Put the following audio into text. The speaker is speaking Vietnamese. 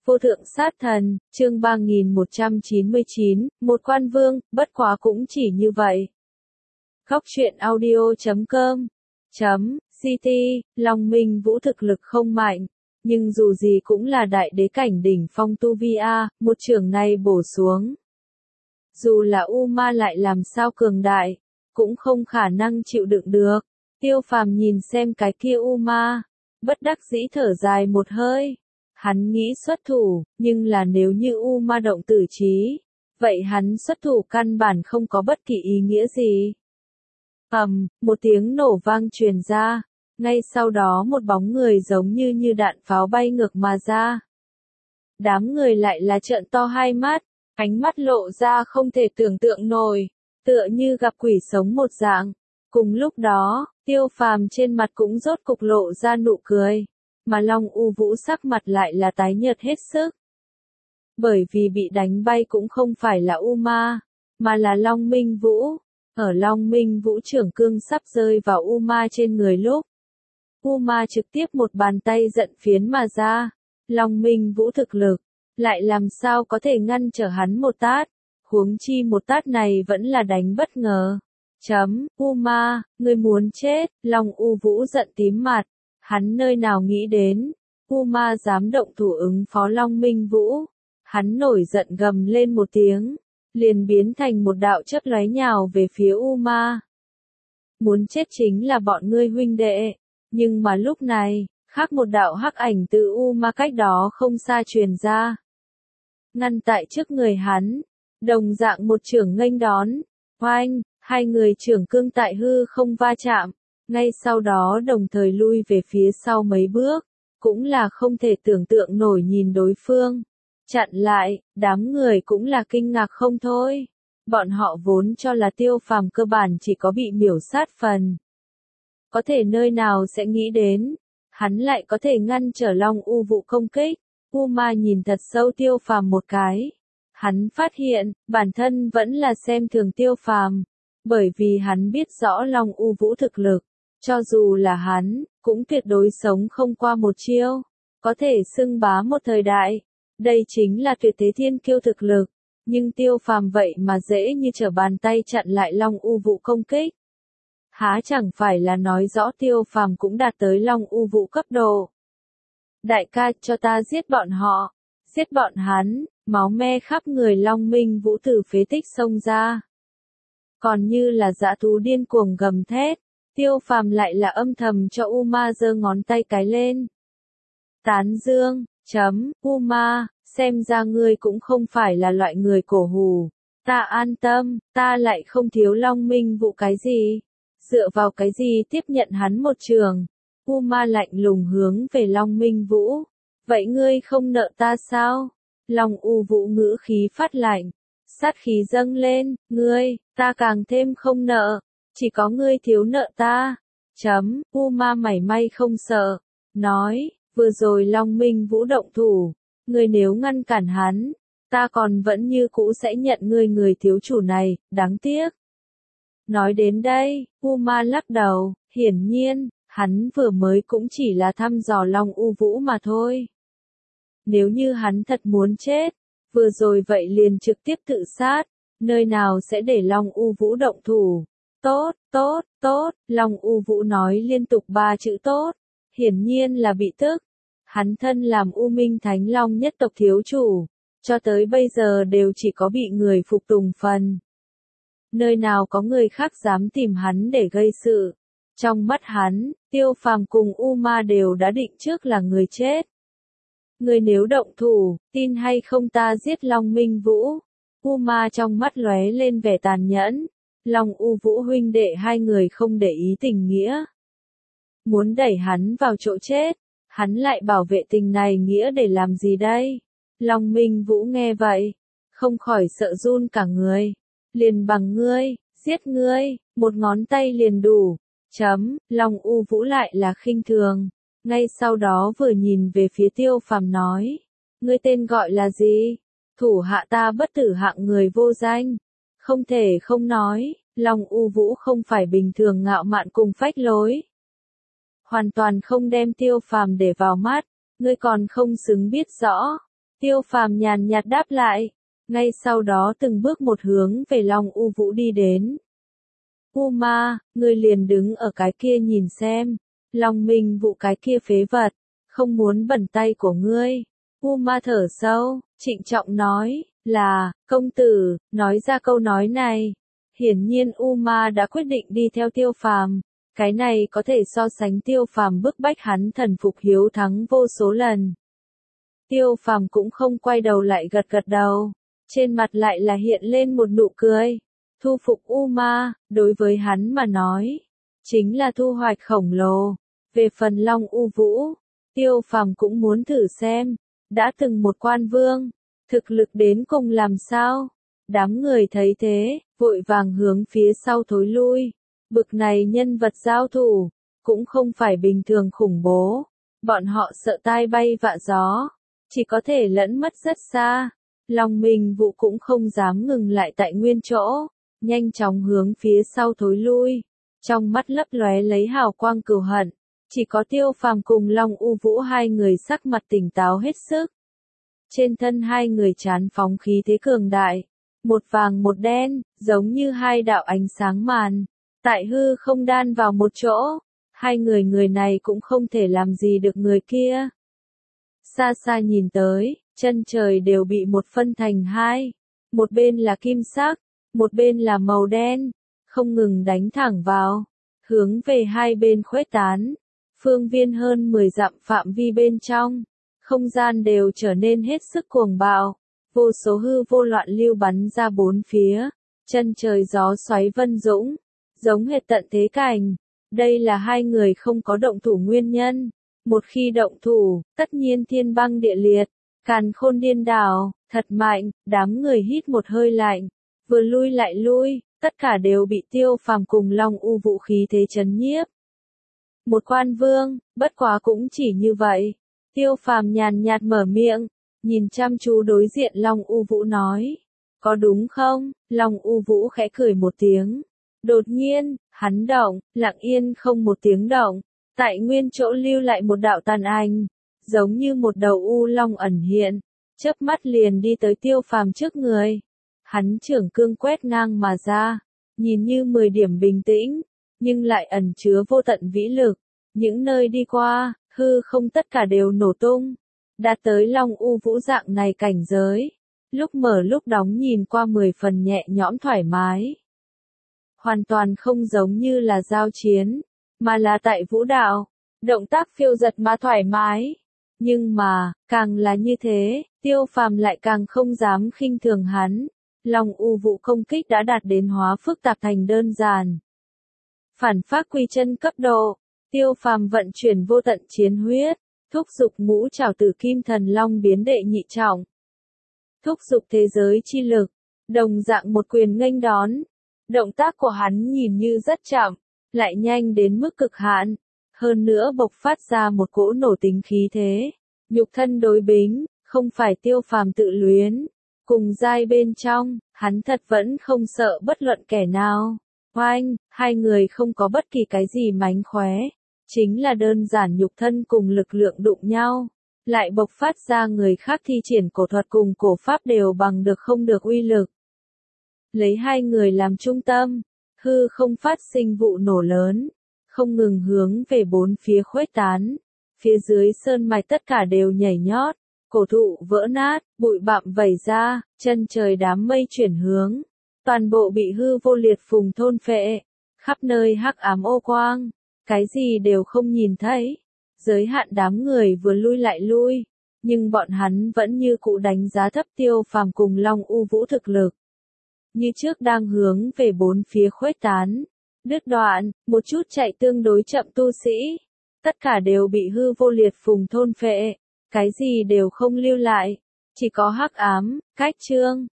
Vô thượng sát thần, chương 3199, một quan vương, bất quá cũng chỉ như vậy. Góc truyện audio.com CT, Long Minh Vũ thực lực không mạnh, nhưng dù gì cũng là đại đế cảnh đỉnh phong tu vi a, một trường này bổ xuống. Dù là U Ma lại làm sao cường đại, cũng không khả năng chịu đựng được. Tiêu Phàm nhìn xem cái kia U Ma, bất đắc dĩ thở dài một hơi. Hắn nghĩ xuất thủ, nhưng là nếu như U Ma động tử trí, vậy hắn xuất thủ căn bản không có bất kỳ ý nghĩa gì. Một tiếng nổ vang truyền ra, ngay sau đó một bóng người giống như đạn pháo bay ngược mà ra. Đám người lại là trợn to hai mắt, ánh mắt lộ ra không thể tưởng tượng nổi, tựa như gặp quỷ sống một dạng. Cùng lúc đó, Tiêu Phàm trên mặt cũng rốt cục lộ ra nụ cười, mà Long U Vũ sắc mặt lại là tái nhợt hết sức. Bởi vì bị đánh bay cũng không phải là U Ma, mà là Long Minh Vũ. Ở Long Minh Vũ trưởng cương sắp rơi vào U Ma trên người lúc, U Ma trực tiếp một bàn tay giận phiến mà ra. Long Minh Vũ thực lực, lại làm sao có thể ngăn trở hắn một tát, huống chi một tát này vẫn là đánh bất ngờ. U Ma, ngươi muốn chết, Long U Vũ giận tím mặt, hắn nơi nào nghĩ đến, U Ma dám động thủ ứng phó Long Minh Vũ. Hắn nổi giận gầm lên một tiếng, liền biến thành một đạo chớp lóe nhào về phía U Ma. Muốn chết chính là bọn ngươi huynh đệ, nhưng mà lúc này, khác một đạo hắc ảnh từ U Ma cách đó không xa truyền ra. Ngăn tại trước người hắn, đồng dạng một chưởng nghênh đón, oanh, hai người trưởng cương tại hư không va chạm, ngay sau đó đồng thời lui về phía sau mấy bước, cũng là không thể tưởng tượng nổi nhìn đối phương. Chặn lại, đám người cũng là kinh ngạc không thôi. Bọn họ vốn cho là Tiêu Phàm cơ bản chỉ có bị miểu sát phần. Có thể nơi nào sẽ nghĩ đến, hắn lại có thể ngăn trở Long U Vũ công kích. U Ma nhìn thật sâu Tiêu Phàm một cái. Hắn phát hiện, bản thân vẫn là xem thường Tiêu Phàm, bởi vì hắn biết rõ Long U Vũ thực lực, cho dù là hắn, cũng tuyệt đối sống không qua một chiêu, có thể xưng bá một thời đại. Đây chính là tuyệt thế thiên kiêu thực lực, nhưng Tiêu Phàm vậy mà dễ như trở bàn tay chặn lại Long U Vũ công kích. Há chẳng phải là nói rõ Tiêu Phàm cũng đạt tới Long U Vũ cấp độ. Đại ca, cho ta giết bọn họ, giết bọn hắn, máu me khắp người Long Minh Vũ từ phế tích xông ra. Còn như là dã thú điên cuồng gầm thét, Tiêu Phàm lại là âm thầm cho U Ma giơ ngón tay cái lên. Tán dương, U Ma, xem ra ngươi cũng không phải là loại người cổ hủ. Ta an tâm, ta lại không thiếu Long Minh Vũ cái gì. Dựa vào cái gì tiếp nhận hắn một trường. U Ma lạnh lùng hướng về Long Minh Vũ. Vậy ngươi không nợ ta sao? Long U Vũ ngữ khí phát lạnh. Sát khí dâng lên, ngươi, ta càng thêm không nợ. Chỉ có ngươi thiếu nợ ta. U Ma mảy may không sợ. Nói, vừa rồi Long Minh Vũ động thủ. Ngươi nếu ngăn cản hắn, ta còn vẫn như cũ sẽ nhận ngươi người thiếu chủ này, đáng tiếc. Nói đến đây, U Ma lắc đầu, hiển nhiên, hắn vừa mới cũng chỉ là thăm dò Long U Vũ mà thôi. Nếu như hắn thật muốn chết, vừa rồi vậy liền trực tiếp tự sát, nơi nào sẽ để Long U Vũ động thủ. Tốt, Long U Vũ nói liên tục 3 chữ tốt, hiển nhiên là bị tức. Hắn thân làm U Minh Thánh Long nhất tộc thiếu chủ, cho tới bây giờ đều chỉ có bị người phục tùng phần. Nơi nào có người khác dám tìm hắn để gây sự. Trong mắt hắn, Tiêu Phàm cùng U Ma đều đã định trước là người chết. Người nếu động thủ, tin hay không ta giết Long Minh Vũ. U Ma trong mắt lóe lên vẻ tàn nhẫn. Long U Vũ huynh đệ hai người không để ý tình nghĩa. Muốn đẩy hắn vào chỗ chết. Hắn lại bảo vệ tình này nghĩa để làm gì đây? Long Minh Vũ nghe vậy, không khỏi sợ run cả người. Liền bằng ngươi, giết ngươi, một ngón tay liền đủ. Long U Vũ lại là khinh thường. Ngay sau đó vừa nhìn về phía Tiêu Phàm nói. Ngươi tên gọi là gì? Thủ hạ ta bất tử hạng người vô danh. Không thể không nói, Long U Vũ không phải bình thường ngạo mạn cùng phách lối. Hoàn toàn không đem Tiêu Phàm để vào mắt, ngươi còn không xứng biết rõ. Tiêu Phàm nhàn nhạt đáp lại, ngay sau đó từng bước một hướng về Long U Vũ đi đến. U Ma, ngươi liền đứng ở cái kia nhìn xem, Long Minh Vũ cái kia phế vật, không muốn bẩn tay của ngươi. U Ma thở sâu, trịnh trọng nói, là, công tử, nói ra câu nói này. Hiển nhiên U Ma đã quyết định đi theo Tiêu Phàm, cái này có thể so sánh Tiêu Phàm bức bách hắn thần phục hiếu thắng vô số lần. Tiêu Phàm cũng không quay đầu lại gật gật đầu, trên mặt lại là hiện lên một nụ cười. Thu phục U Ma, đối với hắn mà nói, chính là thu hoạch khổng lồ. Về phần Long U Vũ, Tiêu Phàm cũng muốn thử xem, đã từng một quan vương, thực lực đến cùng làm sao. Đám người thấy thế, vội vàng hướng phía sau thối lui. Bực này nhân vật giao thủ, cũng không phải bình thường khủng bố. Bọn họ sợ tai bay vạ gió, chỉ có thể lẫn mất rất xa. Long Minh Vũ cũng không dám ngừng lại tại nguyên chỗ, nhanh chóng hướng phía sau thối lui. Trong mắt lấp lóe lấy hào quang cừu hận, chỉ có Tiêu Phàm cùng Long U Vũ hai người sắc mặt tỉnh táo hết sức. Trên thân hai người trán phóng khí thế cường đại, một vàng một đen, giống như hai đạo ánh sáng màn, tại hư không đan vào một chỗ, hai người này cũng không thể làm gì được người kia. Xa xa nhìn tới, chân trời đều bị một phân thành hai, một bên là kim sắc, một bên là màu đen, không ngừng đánh thẳng vào, hướng về hai bên khuếch tán. Phương viên hơn 10 dặm phạm vi bên trong, không gian đều trở nên hết sức cuồng bạo, vô số hư vô loạn lưu bắn ra bốn phía, chân trời gió xoáy vân dũng, giống hệt tận thế cảnh. Đây là hai người không có động thủ nguyên nhân, một khi động thủ, tất nhiên thiên băng địa liệt, càn khôn điên đảo, thật mạnh. Đám người hít một hơi lạnh, vừa lui lại lui, tất cả đều bị Tiêu Phàm cùng Long U Vũ khí thế chấn nhiếp. Một quan vương, bất quá cũng chỉ như vậy. Tiêu Phàm nhàn nhạt mở miệng, nhìn chăm chú đối diện Long U Vũ nói, có đúng không? Long U Vũ khẽ cười một tiếng. Đột nhiên, hắn động, lặng yên không một tiếng động, tại nguyên chỗ lưu lại một đạo tàn ảnh, giống như một đầu u long ẩn hiện, chớp mắt liền đi tới Tiêu Phàm trước người. Hắn trưởng cương quét ngang mà ra, nhìn như 10 điểm bình tĩnh, nhưng lại ẩn chứa vô tận vĩ lực. Những nơi đi qua, hư không tất cả đều nổ tung. Đạt tới Long U Vũ dạng này cảnh giới, lúc mở lúc đóng nhìn qua 10 phần nhẹ nhõm thoải mái. Hoàn toàn không giống như là giao chiến, mà là tại vũ đạo, động tác phiêu giật mà thoải mái. Nhưng mà, càng là như thế, Tiêu Phàm lại càng không dám khinh thường hắn. Long U Vũ công kích đã đạt đến hóa phức tạp thành đơn giản. Phản phát quy chân cấp độ, Tiêu Phàm vận chuyển vô tận chiến huyết, thúc giục ngũ trảo tử kim thần long biến đệ nhị trọng. Thúc giục thế giới chi lực, đồng dạng một quyền nghênh đón. Động tác của hắn nhìn như rất chậm, lại nhanh đến mức cực hạn, hơn nữa bộc phát ra một cỗ nổ tính khí thế. Nhục thân đối bính, không phải Tiêu Phàm tự luyến. Cùng giai bên trong, hắn thật vẫn không sợ bất luận kẻ nào. Oanh, hai người không có bất kỳ cái gì mánh khóe, chính là đơn giản nhục thân cùng lực lượng đụng nhau, lại bộc phát ra người khác thi triển cổ thuật cùng cổ pháp đều bằng được không được uy lực. Lấy hai người làm trung tâm, hư không phát sinh vụ nổ lớn, không ngừng hướng về bốn phía khuếch tán. Phía dưới sơn mạch tất cả đều nhảy nhót, cổ thụ vỡ nát, bụi bặm vẩy ra, chân trời đám mây chuyển hướng, toàn bộ bị hư vô liệt phùng thôn phệ, khắp nơi hắc ám ô quang, cái gì đều không nhìn thấy. Giới hạn đám người vừa lui lại lui, nhưng bọn hắn vẫn như cũ đánh giá thấp Tiêu Phàm cùng Long U Vũ thực lực. Như trước đang hướng về bốn phía khuếch tán, đứt đoạn, một chút chạy tương đối chậm tu sĩ, tất cả đều bị hư vô liệt phùng thôn phệ, cái gì đều không lưu lại, chỉ có hắc ám, cách chương.